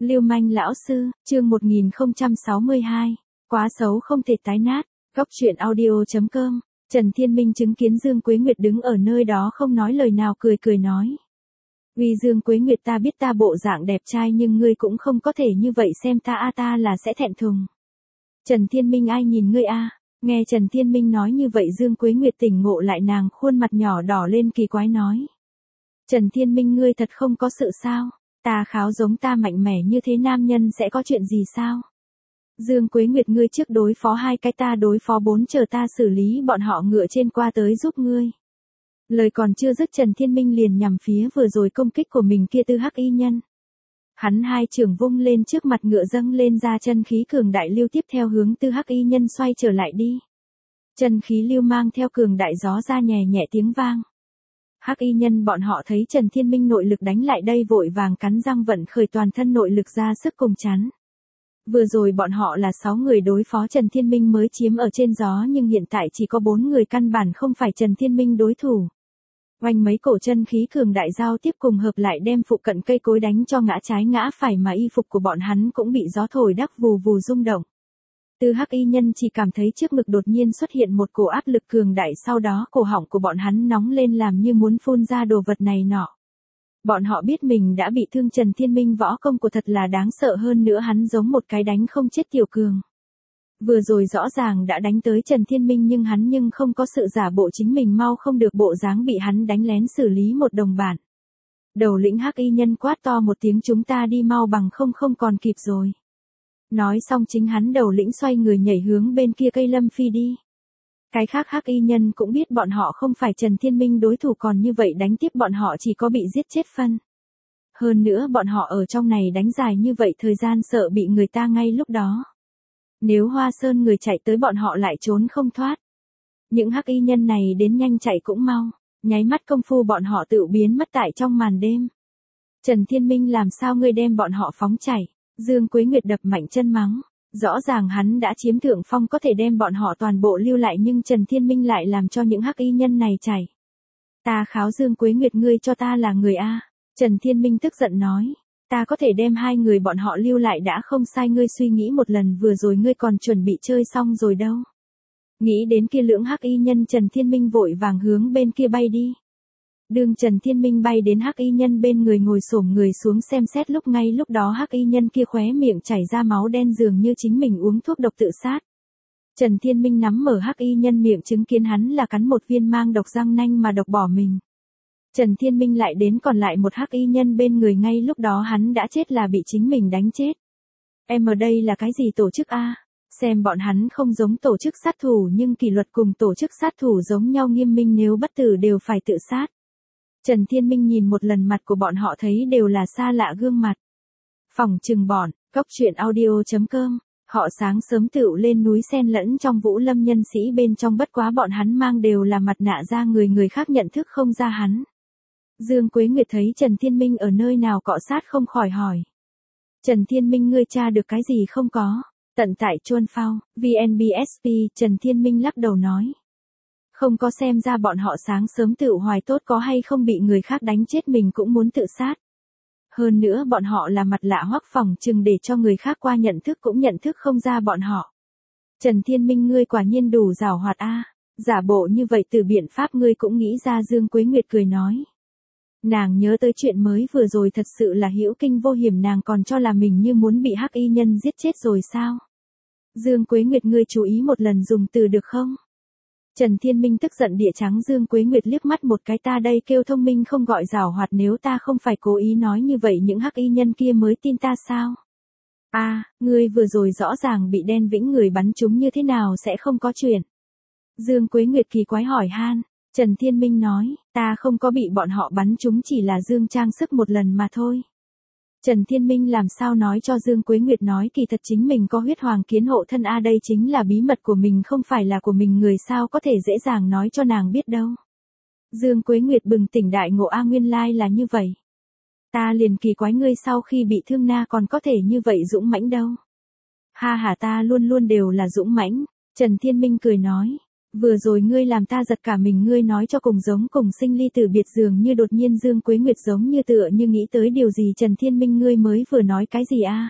Lưu manh lão sư, chương 1062. Quá xấu không thể tái nát. Góc truyện audio.com. Trần Thiên Minh chứng kiến Dương Quế Nguyệt đứng ở nơi đó không nói lời nào, cười cười nói. Vì Dương Quế Nguyệt, ta biết ta bộ dạng đẹp trai nhưng ngươi cũng không có thể như vậy xem ta ta là sẽ thẹn thùng. Trần Thiên Minh, ai nhìn ngươi a? Nghe Trần Thiên Minh nói như vậy, Dương Quế Nguyệt tỉnh ngộ lại, nàng khuôn mặt nhỏ đỏ lên, kỳ quái nói. Trần Thiên Minh, ngươi thật không có sự sao? Ta kháo giống ta mạnh mẽ như thế nam nhân sẽ có chuyện gì sao? Dương Quế Nguyệt, ngươi trước đối phó 2 cái, ta đối phó 4, chờ ta xử lý bọn họ ngựa trên qua tới giúp ngươi. Lời còn chưa dứt, Trần Thiên Minh liền nhằm phía vừa rồi công kích của mình kia Tư Hắc y nhân. Hắn 2 trường vung lên, trước mặt ngựa dâng lên ra chân khí cường đại lưu, tiếp theo hướng Tư Hắc y nhân xoay trở lại đi. Chân khí lưu mang theo cường đại gió ra nhẹ nhẹ tiếng vang. Hắc y nhân bọn họ thấy Trần Thiên Minh nội lực đánh lại đây, vội vàng cắn răng vận khởi toàn thân nội lực ra sức cùng chắn. Vừa rồi bọn họ là 6 người đối phó Trần Thiên Minh mới chiếm ở trên gió, nhưng hiện tại chỉ có 4 người, căn bản không phải Trần Thiên Minh đối thủ. Oanh, mấy cổ chân khí cường đại giao tiếp cùng hợp lại, đem phụ cận cây cối đánh cho ngã trái ngã phải, mà y phục của bọn hắn cũng bị gió thổi đắc vù vù rung động. Tư Hắc y nhân chỉ cảm thấy trước ngực đột nhiên xuất hiện một cổ áp lực cường đại, sau đó cổ họng của bọn hắn nóng lên, làm như muốn phun ra đồ vật này nọ. Bọn họ biết mình đã bị thương. Trần Thiên Minh võ công của thật là đáng sợ, hơn nữa hắn giống một cái đánh không chết tiểu cường. Vừa rồi rõ ràng đã đánh tới Trần Thiên Minh, nhưng hắn không có sự giả bộ chính mình mau không được bộ dáng bị hắn đánh lén xử lý một đồng bạn. Đầu lĩnh Hắc y nhân quát to một tiếng, chúng ta đi mau, bằng không còn kịp rồi. Nói xong chính hắn đầu lĩnh xoay người nhảy hướng bên kia cây lâm phi đi. Cái khác Hắc y nhân cũng biết bọn họ không phải Trần Thiên Minh đối thủ, còn như vậy đánh tiếp bọn họ chỉ có bị giết chết phân. Hơn nữa bọn họ ở trong này đánh dài như vậy thời gian, sợ bị người ta ngay lúc đó. Nếu Hoa Sơn người chạy tới, bọn họ lại trốn không thoát. Những Hắc y nhân này đến nhanh chạy cũng mau, nháy mắt công phu bọn họ tự biến mất tại trong màn đêm. Trần Thiên Minh, làm sao ngươi đem bọn họ phóng chạy? Dương Quế Nguyệt đập mạnh chân mắng. Rõ ràng hắn đã chiếm thượng phong, có thể đem bọn họ toàn bộ lưu lại, nhưng Trần Thiên Minh lại làm cho những Hắc y nhân này chạy. Ta kháo Dương Quế Nguyệt, ngươi cho ta là người a? Trần Thiên Minh tức giận nói. Ta có thể đem 2 người bọn họ lưu lại đã không sai, ngươi suy nghĩ một lần, vừa rồi ngươi còn chuẩn bị chơi xong rồi đâu. Nghĩ đến kia lưỡng Hắc y nhân, Trần Thiên Minh vội vàng hướng bên kia bay đi. Đường Trần Thiên Minh bay đến Hắc y nhân bên người, ngồi xổm người xuống xem xét, ngay lúc đó Hắc y nhân kia khóe miệng chảy ra máu đen, dường như chính mình uống thuốc độc tự sát. Trần Thiên Minh nắm mở Hắc y nhân miệng, chứng kiến hắn là cắn một viên mang độc răng nanh mà độc bỏ mình. Trần Thiên Minh lại đến còn lại một Hắc y nhân bên người, ngay lúc đó hắn đã chết, là bị chính mình đánh chết. Em ở đây là cái gì tổ chức a? Xem bọn hắn không giống tổ chức sát thủ, nhưng kỷ luật cùng tổ chức sát thủ giống nhau nghiêm minh, nếu bất tử đều phải tự sát. Trần Thiên Minh nhìn một lần mặt của bọn họ, thấy đều là xa lạ gương mặt. Phỏng chừng bọn, góc truyện audio.com, họ sáng sớm tựu lên núi xen lẫn trong Vũ Lâm nhân sĩ bên trong, bất quá bọn hắn mang đều là mặt nạ ra, người khác nhận thức không ra hắn. Dương Quế Nguyệt thấy Trần Thiên Minh ở nơi nào cọ sát, không khỏi hỏi. Trần Thiên Minh, ngươi tra được cái gì không có? Tận tại Chuan Phao, VNBSP, Trần Thiên Minh lắc đầu nói. Không có, xem ra bọn họ sáng sớm tự hoài tốt, có hay không bị người khác đánh chết mình cũng muốn tự sát. Hơn nữa bọn họ là mặt lạ hoắc, phòng chừng để cho người khác qua nhận thức cũng nhận thức không ra bọn họ. Trần Thiên Minh, ngươi quả nhiên đủ giảo hoạt a. Giả bộ như vậy từ biện pháp ngươi cũng nghĩ ra. Dương Quế Nguyệt cười nói. Nàng nhớ tới chuyện mới vừa rồi, thật sự là hữu kinh vô hiểm, nàng còn cho là mình như muốn bị Hắc y nhân giết chết rồi sao? Dương Quế Nguyệt, ngươi chú ý một lần dùng từ được không? Trần Thiên Minh tức giận địa trắng Dương Quế Nguyệt liếc mắt một cái, ta đây kêu thông minh không gọi giảo hoạt, nếu ta không phải cố ý nói như vậy, những Hắc y nhân kia mới tin ta sao? Ngươi vừa rồi rõ ràng bị Đen Vĩnh người bắn trúng, như thế nào sẽ không có chuyện? Dương Quế Nguyệt kỳ quái hỏi han. Trần Thiên Minh nói, ta không có bị bọn họ bắn trúng, chỉ là Dương trang sức một lần mà thôi. Trần Thiên Minh làm sao nói cho Dương Quế Nguyệt nói kỳ thật chính mình có huyết hoàng kiến hộ thân a, đây chính là bí mật của mình, không phải là của mình, người sao có thể dễ dàng nói cho nàng biết đâu. Dương Quế Nguyệt bừng tỉnh đại ngộ, nguyên lai là như vậy. Ta liền kỳ quái, ngươi sau khi bị thương na còn có thể như vậy dũng mãnh đâu. Ha ha, ta luôn luôn đều là dũng mãnh. Trần Thiên Minh cười nói. Vừa rồi ngươi làm ta giật cả mình, ngươi nói cho cùng giống cùng sinh ly tử biệt, dường như đột nhiên Dương Quế Nguyệt giống như tựa như nghĩ tới điều gì. Trần Thiên Minh, ngươi mới vừa nói cái gì a?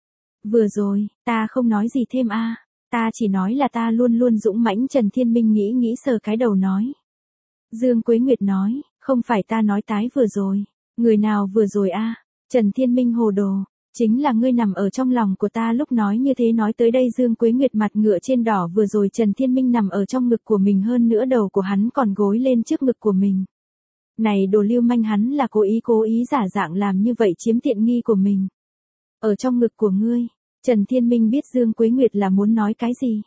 Vừa rồi, ta không nói gì thêm a. Ta chỉ nói là ta luôn luôn dũng mãnh. Trần Thiên Minh nghĩ nghĩ sờ cái đầu nói. Dương Quế Nguyệt nói, không phải ta nói tái vừa rồi. Người nào vừa rồi a? Trần Thiên Minh hồ đồ. Chính là ngươi nằm ở trong lòng của ta lúc nói như thế. Nói tới đây Dương Quế Nguyệt mặt ngựa trên đỏ, vừa rồi Trần Thiên Minh nằm ở trong ngực của mình, hơn nữa đầu của hắn còn gối lên trước ngực của mình. Này đồ lưu manh, hắn là cố ý giả dạng làm như vậy chiếm tiện nghi của mình. Ở trong ngực của ngươi. Trần Thiên Minh biết Dương Quế Nguyệt là muốn nói cái gì.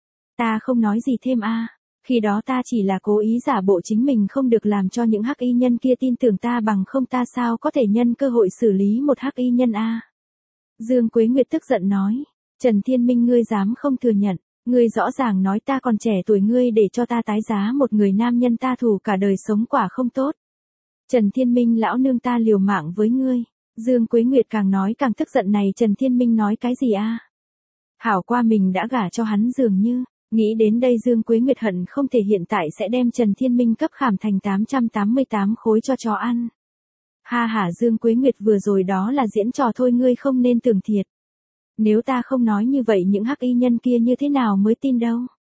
Ta không nói gì thêm a. Khi đó ta chỉ là cố ý giả bộ chính mình không được làm cho những hắc y nhân kia tin tưởng ta, bằng không ta sao có thể nhân cơ hội xử lý một hắc y nhân a. Dương Quế Nguyệt tức giận nói. Trần Thiên Minh, ngươi dám không thừa nhận. Ngươi rõ ràng nói ta còn trẻ tuổi, ngươi để cho ta tái giá một người nam nhân ta thù cả đời sống quả không tốt. Trần Thiên Minh, lão nương ta liều mạng với ngươi. Dương Quế Nguyệt càng nói càng tức giận, này Trần Thiên Minh nói cái gì a? Hảo qua mình đã gả cho hắn dường như. Nghĩ đến đây Dương Quế Nguyệt hận không thể hiện tại sẽ đem Trần Thiên Minh cấp khảm thành 888 khối cho chó ăn. Ha ha, Dương Quế Nguyệt, vừa rồi đó là diễn trò thôi, ngươi không nên tưởng thiệt. Nếu ta không nói như vậy những hắc y nhân kia như thế nào mới tin đâu.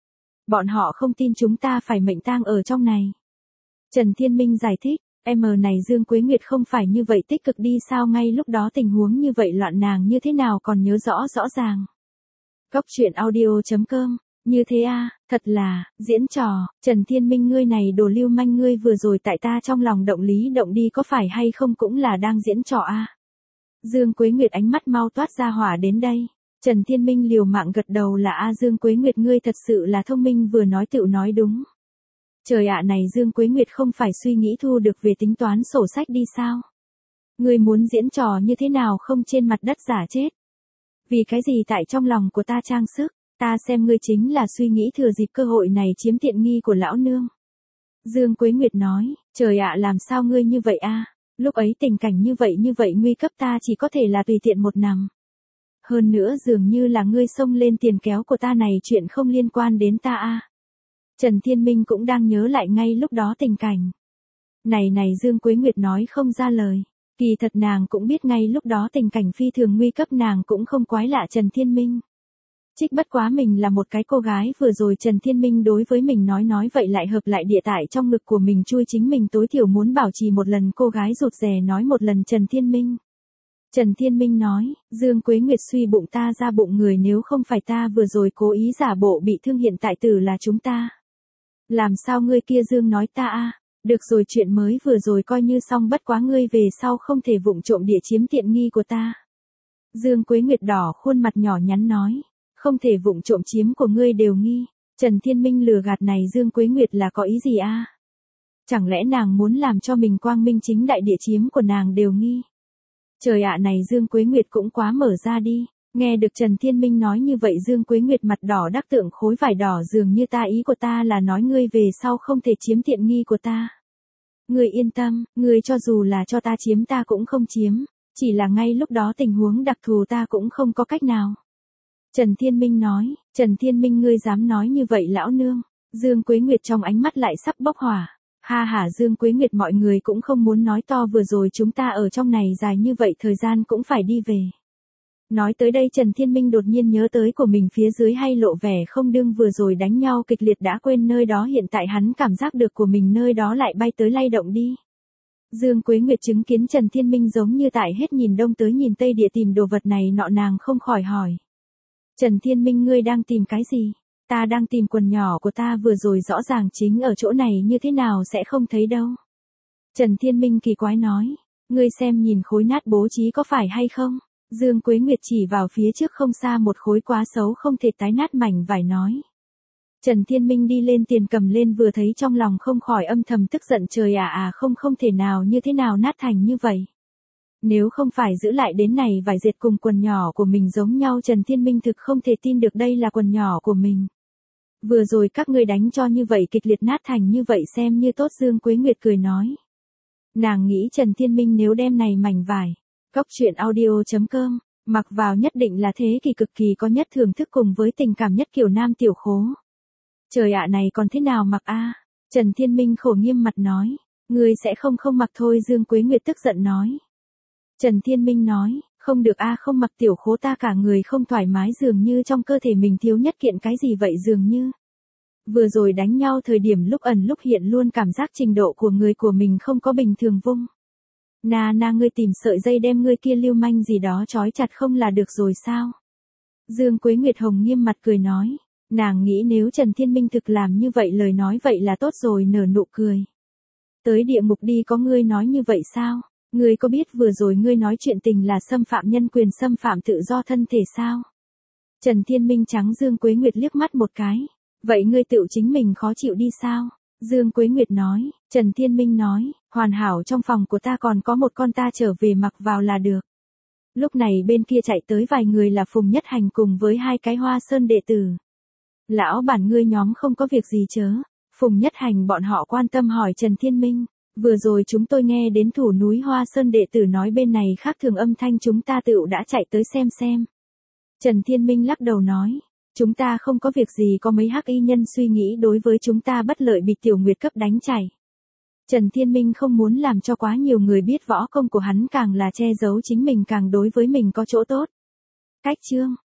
Bọn họ không tin chúng ta phải mệnh tang ở trong này. Trần Thiên Minh giải thích, này Dương Quế Nguyệt không phải như vậy tích cực đi sao, ngay lúc đó tình huống như vậy loạn nàng như thế nào còn nhớ rõ ràng. Góc truyện audio.com. Như thế a, thật là, diễn trò. Trần Thiên Minh, ngươi này đồ lưu manh, ngươi vừa rồi tại ta trong lòng động lý động đi có phải hay không cũng là đang diễn trò a. Dương Quế Nguyệt ánh mắt mau toát ra hỏa đến đây. Trần Thiên Minh liều mạng gật đầu là a. Dương Quế Nguyệt, ngươi thật sự là thông minh, vừa nói tựu nói đúng. Trời ạ, này Dương Quế Nguyệt không phải suy nghĩ thu được về tính toán sổ sách đi sao? Ngươi muốn diễn trò như thế nào không trên mặt đất giả chết? Vì cái gì tại trong lòng của ta trang sức? Ta xem ngươi chính là suy nghĩ thừa dịp cơ hội này chiếm tiện nghi của lão nương. Dương Quế Nguyệt nói, trời ạ, làm sao ngươi như vậy a? Lúc ấy tình cảnh như vậy nguy cấp, ta chỉ có thể là tùy tiện một nằm. Hơn nữa dường như là ngươi xông lên tiền kéo của ta, này chuyện không liên quan đến ta a. Trần Thiên Minh cũng đang nhớ lại ngay lúc đó tình cảnh. Này Dương Quế Nguyệt nói không ra lời. Kỳ thật nàng cũng biết ngay lúc đó tình cảnh phi thường nguy cấp, nàng cũng không quái lạ Trần Thiên Minh. Trích bất quá mình là một cái cô gái, vừa rồi Trần Thiên Minh đối với mình nói vậy lại hợp lại địa tại trong ngực của mình chui, chính mình tối thiểu muốn bảo trì một lần, cô gái rụt rè nói một lần Trần Thiên Minh. Trần Thiên Minh nói, Dương Quế Nguyệt suy bụng ta ra bụng người, nếu không phải ta vừa rồi cố ý giả bộ bị thương, hiện tại tử là chúng ta. Làm sao ngươi kia Dương nói ta a? Được rồi, chuyện mới vừa rồi coi như xong, bất quá ngươi về sau không thể vụng trộm địa chiếm tiện nghi của ta. Dương Quế Nguyệt đỏ khuôn mặt nhỏ nhắn nói. Không thể vụng trộm chiếm của ngươi đều nghi. Trần Thiên Minh lừa gạt, này Dương Quế Nguyệt là có ý gì a? Chẳng lẽ nàng muốn làm cho mình quang minh chính đại địa chiếm của nàng đều nghi? Trời ạ, này Dương Quế Nguyệt cũng quá mở ra đi. Nghe được Trần Thiên Minh nói như vậy Dương Quế Nguyệt mặt đỏ đắc tượng khối vải đỏ, dường như ta ý của ta là nói ngươi về sau không thể chiếm tiện nghi của ta. Ngươi yên tâm, ngươi cho dù là cho ta chiếm ta cũng không chiếm. Chỉ là ngay lúc đó tình huống đặc thù ta cũng không có cách nào. Trần Thiên Minh nói, Trần Thiên Minh, ngươi dám nói như vậy lão nương? Dương Quế Nguyệt trong ánh mắt lại sắp bốc hỏa. Ha ha, Dương Quế Nguyệt, mọi người cũng không muốn nói to, vừa rồi chúng ta ở trong này dài như vậy thời gian cũng phải đi về. Nói tới đây Trần Thiên Minh đột nhiên nhớ tới của mình phía dưới hay lộ vẻ không đương, vừa rồi đánh nhau kịch liệt đã quên nơi đó, hiện tại hắn cảm giác được của mình nơi đó lại bay tới lay động đi. Dương Quế Nguyệt chứng kiến Trần Thiên Minh giống như tại hết nhìn đông tới nhìn tây địa tìm đồ vật này nọ, nàng không khỏi hỏi. Trần Thiên Minh, ngươi đang tìm cái gì? Ta đang tìm quần nhỏ của ta, vừa rồi rõ ràng chính ở chỗ này, như thế nào sẽ không thấy đâu. Trần Thiên Minh kỳ quái nói, ngươi xem nhìn khối nát bố trí có phải hay không? Dương Quế Nguyệt chỉ vào phía trước không xa một khối quá xấu không thể tái nát mảnh vải nói. Trần Thiên Minh đi lên tiền cầm lên, vừa thấy trong lòng không khỏi âm thầm tức giận, trời ạ, không thể nào, như thế nào nát thành như vậy. Nếu không phải giữ lại đến này vải dệt cùng quần nhỏ của mình giống nhau, Trần Thiên Minh thực không thể tin được đây là quần nhỏ của mình. Vừa rồi các ngươi đánh cho như vậy kịch liệt, nát thành như vậy xem như tốt. Dương Quế Nguyệt cười nói. Nàng nghĩ Trần Thiên Minh nếu đem này mảnh vải, góc truyện audio.com, mặc vào nhất định là thế kỷ cực kỳ có nhất thưởng thức cùng với tình cảm nhất kiểu nam tiểu khố. Trời ạ này còn thế nào mặc a? Trần Thiên Minh khổ nghiêm mặt nói. Ngươi sẽ không mặc thôi, Dương Quế Nguyệt tức giận nói. Trần Thiên Minh nói, không được a, không mặc tiểu khố ta cả người không thoải mái, dường như trong cơ thể mình thiếu nhất kiện cái gì vậy, dường như. Vừa rồi đánh nhau thời điểm lúc ẩn lúc hiện luôn cảm giác trình độ của người của mình không có bình thường vung. Na ngươi tìm sợi dây đem ngươi kia lưu manh gì đó trói chặt không là được rồi sao? Dương Quế Nguyệt Hồng nghiêm mặt cười nói. Nàng nghĩ nếu Trần Thiên Minh thực làm như vậy lời nói vậy là tốt rồi, nở nụ cười. Tới địa ngục đi, có ngươi nói như vậy sao? Ngươi có biết vừa rồi ngươi nói chuyện tình là xâm phạm nhân quyền, xâm phạm tự do thân thể sao? Trần Thiên Minh trắng Dương Quế Nguyệt liếc mắt một cái. Vậy ngươi tự chính mình khó chịu đi sao? Dương Quế Nguyệt nói. Trần Thiên Minh nói, hoàn hảo, trong phòng của ta còn có một con, ta trở về mặc vào là được. Lúc này bên kia chạy tới vài người là Phùng Nhất Hành cùng với 2 cái Hoa Sơn đệ tử. Lão bản, ngươi nhóm không có việc gì chớ? Phùng Nhất Hành bọn họ quan tâm hỏi Trần Thiên Minh. Vừa rồi chúng tôi nghe đến thủ núi Hoa Sơn đệ tử nói bên này khác thường âm thanh, chúng ta tựu đã chạy tới xem. Trần Thiên Minh lắc đầu nói. Chúng ta không có việc gì, có mấy hắc y nhân suy nghĩ đối với chúng ta bất lợi, bị Tiểu Nguyệt cấp đánh chảy. Trần Thiên Minh không muốn làm cho quá nhiều người biết võ công của hắn, càng là che giấu chính mình càng đối với mình có chỗ tốt. Cách chương